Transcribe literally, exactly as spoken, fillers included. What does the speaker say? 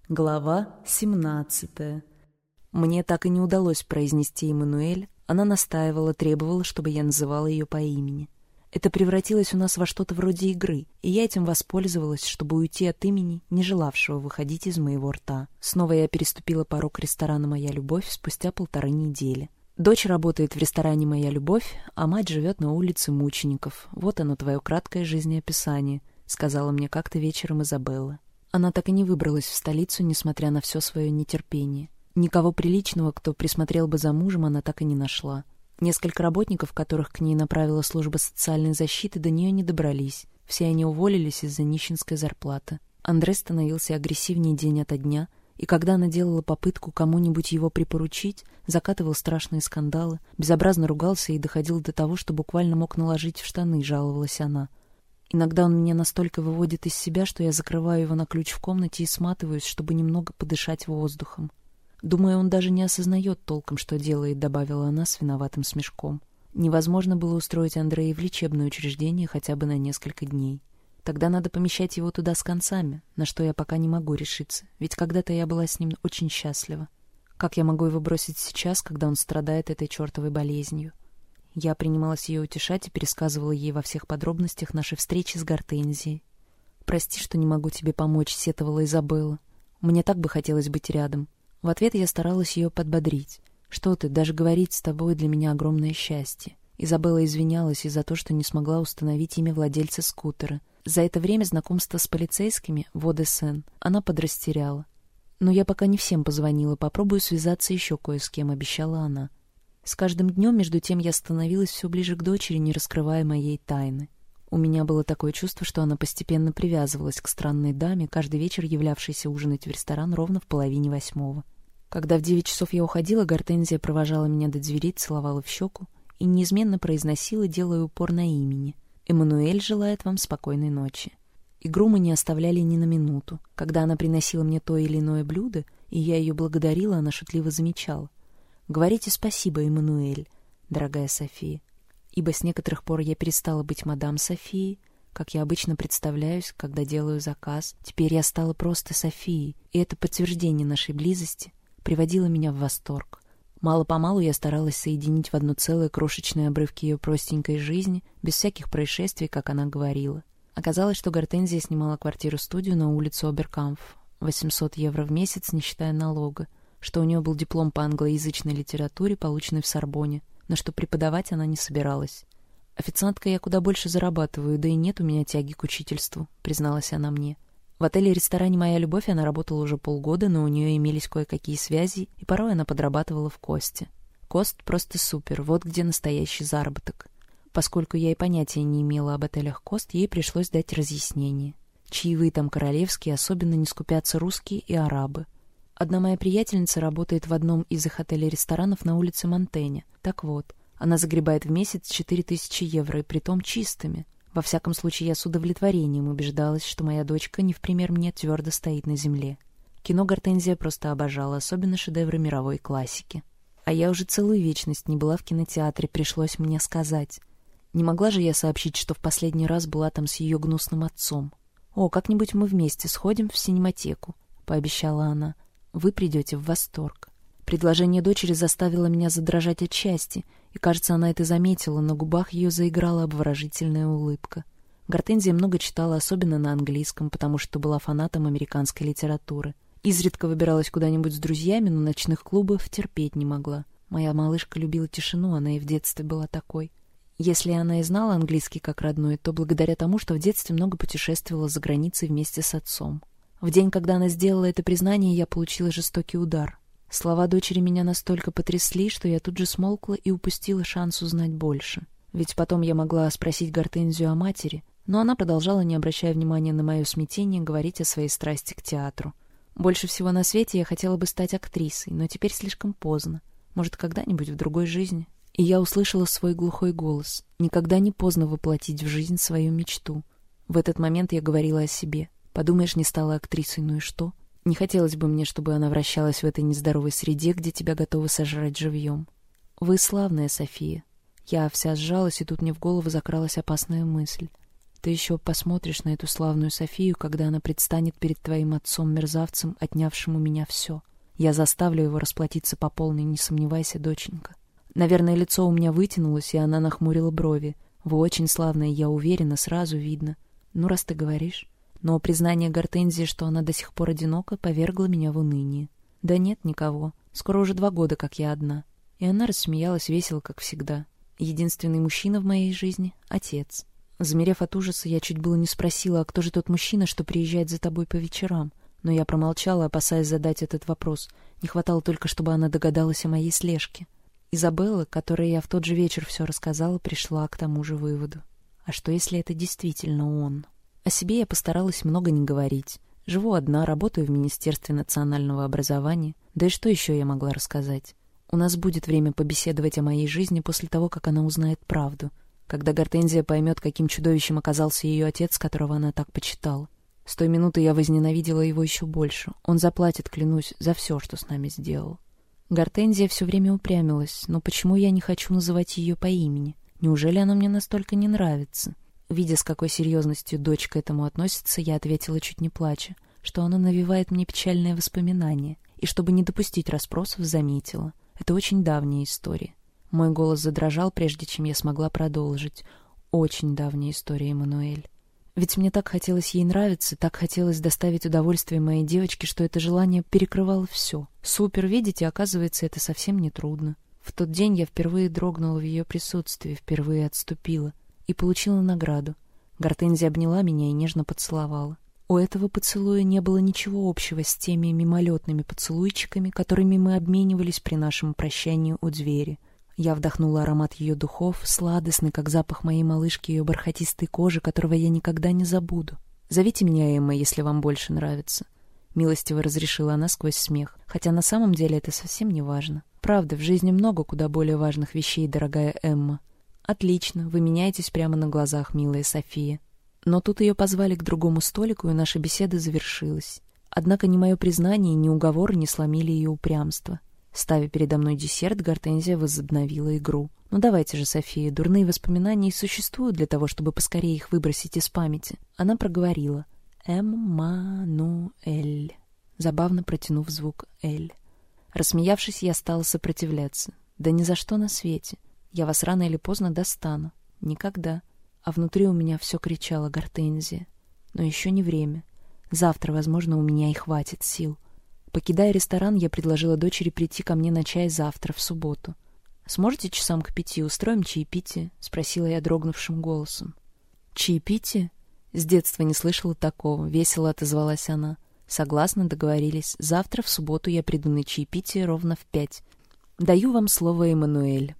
Глава семнадцатая. Мне так и не удалось произнести Эммануэль. Она настаивала, требовала, чтобы я называла ее по имени. Это превратилось у нас во что-то вроде игры, и я этим воспользовалась, чтобы уйти от имени, не желавшего выходить из моего рта. Снова я переступила порог ресторана «Моя любовь» спустя полторы недели. Дочь работает в ресторане «Моя любовь», а мать живет на улице Мучеников. Вот оно, твое краткое жизнеописание, сказала мне как-то вечером Изабелла. Она так и не выбралась в столицу, несмотря на все свое нетерпение. Никого приличного, кто присмотрел бы за мужем, она так и не нашла. Несколько работников, которых к ней направила служба социальной защиты, до нее не добрались. Все они уволились из-за нищенской зарплаты. Андре становился агрессивнее день ото дня, и когда она делала попытку кому-нибудь его припоручить, закатывал страшные скандалы, безобразно ругался и доходил до того, что буквально мог наложить в штаны, жаловалась она. Иногда он меня настолько выводит из себя, что я закрываю его на ключ в комнате и сматываюсь, чтобы немного подышать воздухом. Думаю, он даже не осознает толком, что делает, добавила она с виноватым смешком. Невозможно было устроить Андрея в лечебное учреждение хотя бы на несколько дней. Тогда надо помещать его туда с концами, на что я пока не могу решиться, ведь когда-то я была с ним очень счастлива. Как я могу его бросить сейчас, когда он страдает этой чертовой болезнью? Я принималась ее утешать и пересказывала ей во всех подробностях нашей встречи с Гортензией. «Прости, что не могу тебе помочь», — сетовала Изабелла. «Мне так бы хотелось быть рядом». В ответ я старалась ее подбодрить. «Что ты, даже говорить с тобой для меня огромное счастье». Изабелла извинялась из-за то, что не смогла установить имя владельца скутера. За это время знакомства с полицейскими в О-де-Сен она подрастеряла. «Но я пока не всем позвонила, попробую связаться еще кое с кем», — обещала она. С каждым днем, между тем, я становилась все ближе к дочери, не раскрывая моей тайны. У меня было такое чувство, что она постепенно привязывалась к странной даме, каждый вечер являвшейся ужинать в ресторан ровно в половине восьмого. Когда в девять часов я уходила, Гортензия провожала меня до двери, целовала в щеку и неизменно произносила, делая упор на имени. «Эммануэль желает вам спокойной ночи». Игру мы не оставляли ни на минуту. Когда она приносила мне то или иное блюдо, и я ее благодарила, она шутливо замечала: «Говорите спасибо, Эммануэль, дорогая София», ибо с некоторых пор я перестала быть мадам Софией, как я обычно представляюсь, когда делаю заказ. Теперь я стала просто Софией, и это подтверждение нашей близости приводило меня в восторг. Мало-помалу я старалась соединить в одно целое крошечные обрывки ее простенькой жизни, без всяких происшествий, как она говорила. Оказалось, что Гортензия снимала квартиру-студию на улице Оберкампф, восемьсот евро в месяц, не считая налога, что у нее был диплом по англоязычной литературе, полученный в Сорбонне, но что преподавать она не собиралась. «Официанткой я куда больше зарабатываю, да и нет у меня тяги к учительству», — призналась она мне. В отеле-ресторане «Моя любовь» она работала уже полгода, но у нее имелись кое-какие связи, и порой она подрабатывала в Косте. Кост просто супер, вот где настоящий заработок. Поскольку я и понятия не имела об отелях Кост, ей пришлось дать разъяснение. Чаевые там королевские, особенно не скупятся русские и арабы. Одна моя приятельница работает в одном из их отелей-ресторанов на улице Монтэня. Так вот, она загребает в месяц четыре тысячи евро, и притом чистыми. Во всяком случае, я с удовлетворением убеждалась, что моя дочка не в пример мне твердо стоит на земле. Кино Гортензия просто обожала, особенно шедевры мировой классики. А я уже целую вечность не была в кинотеатре, пришлось мне сказать. Не могла же я сообщить, что в последний раз была там с ее гнусным отцом. «О, как-нибудь мы вместе сходим в синематеку», — пообещала она. «Вы придете в восторг». Предложение дочери заставило меня задрожать от счастья, и, кажется, она это заметила, на губах ее заиграла обворожительная улыбка. Гортензия много читала, особенно на английском, потому что была фанатом американской литературы. Изредка выбиралась куда-нибудь с друзьями, но ночных клубов терпеть не могла. Моя малышка любила тишину, она и в детстве была такой. Если она и знала английский как родной, то благодаря тому, что в детстве много путешествовала за границей вместе с отцом. В день, когда она сделала это признание, я получила жестокий удар. Слова дочери меня настолько потрясли, что я тут же смолкла и упустила шанс узнать больше. Ведь потом я могла спросить Гортензию о матери, но она продолжала, не обращая внимания на мое смятение, говорить о своей страсти к театру. Больше всего на свете я хотела бы стать актрисой, но теперь слишком поздно. Может, когда-нибудь в другой жизни. И я услышала свой глухой голос. Никогда не поздно воплотить в жизнь свою мечту. В этот момент я говорила о себе. Подумаешь, не стала актрисой, ну и что? Не хотелось бы мне, чтобы она вращалась в этой нездоровой среде, где тебя готовы сожрать живьем. Вы славная, София. Я вся сжалась, и тут мне в голову закралась опасная мысль. Ты еще посмотришь на эту славную Софию, когда она предстанет перед твоим отцом-мерзавцем, отнявшим у меня все. Я заставлю его расплатиться по полной, не сомневайся, доченька». Наверное, лицо у меня вытянулось, и она нахмурила брови. «Вы очень славная, я уверена, сразу видно. Ну, раз ты говоришь». Но признание Гортензии, что она до сих пор одинока, повергло меня в уныние. «Да нет никого. Скоро уже два года, как я одна». И она рассмеялась весело, как всегда. «Единственный мужчина в моей жизни — отец». Замерев от ужаса, я чуть было не спросила, а кто же тот мужчина, что приезжает за тобой по вечерам? Но я промолчала, опасаясь задать этот вопрос. Не хватало только, чтобы она догадалась о моей слежке. Изабелла, которой я в тот же вечер все рассказала, пришла к тому же выводу. А что, если это действительно он? О себе я постаралась много не говорить. Живу одна, работаю в Министерстве национального образования. Да и что еще я могла рассказать? У нас будет время побеседовать о моей жизни после того, как она узнает правду. Когда Гортензия поймет, каким чудовищем оказался ее отец, которого она так почитала. С той минуты я возненавидела его еще больше. Он заплатит, клянусь, за все, что с нами сделал. Гортензия все время упрямилась, но почему я не хочу называть ее по имени? Неужели она мне настолько не нравится? Видя, с какой серьезностью дочь к этому относится, я ответила, чуть не плача, что она навевает мне печальные воспоминания, и, чтобы не допустить расспросов, заметила. Это очень давняя история. Мой голос задрожал, прежде чем я смогла продолжить. Очень давняя история, Эммануэль. Ведь мне так хотелось ей нравиться, так хотелось доставить удовольствие моей девочке, что это желание перекрывало все. Супер, видите, оказывается, это совсем не трудно. В тот день я впервые дрогнула в ее присутствии, впервые отступила и получила награду. Гортензия обняла меня и нежно поцеловала. У этого поцелуя не было ничего общего с теми мимолетными поцелуйчиками, которыми мы обменивались при нашем прощании у двери. Я вдохнула аромат ее духов, сладостный, как запах моей малышки, ее бархатистой кожи, которого я никогда не забуду. «Зовите меня Эмма, если вам больше нравится», — милостиво разрешила она сквозь смех, хотя на самом деле это совсем не важно. Правда, в жизни много куда более важных вещей, дорогая Эмма. «Отлично, вы меняетесь прямо на глазах, милая София». Но тут ее позвали к другому столику, и наша беседа завершилась. Однако ни мое признание, ни уговоры не сломили ее упрямство. Ставя передо мной десерт, Гортензия возобновила игру. «Ну давайте же, София, дурные воспоминания и существуют для того, чтобы поскорее их выбросить из памяти». Она проговорила «Эммануэль», забавно протянув звук «эль». Рассмеявшись, я стала сопротивляться. «Да ни за что на свете. Я вас рано или поздно достану. Никогда». А внутри у меня все кричало «Гортензия». Но еще не время. Завтра, возможно, у меня и хватит сил. Покидая ресторан, я предложила дочери прийти ко мне на чай завтра, в субботу. «Сможете часам к пяти устроим чаепитие?» — спросила я дрогнувшим голосом. «Чаепитие?» С детства не слышала такого. Весело отозвалась она. «Согласны, договорились. Завтра, в субботу, я приду на чаепитие ровно в пять. Даю вам слово, Эммануэль».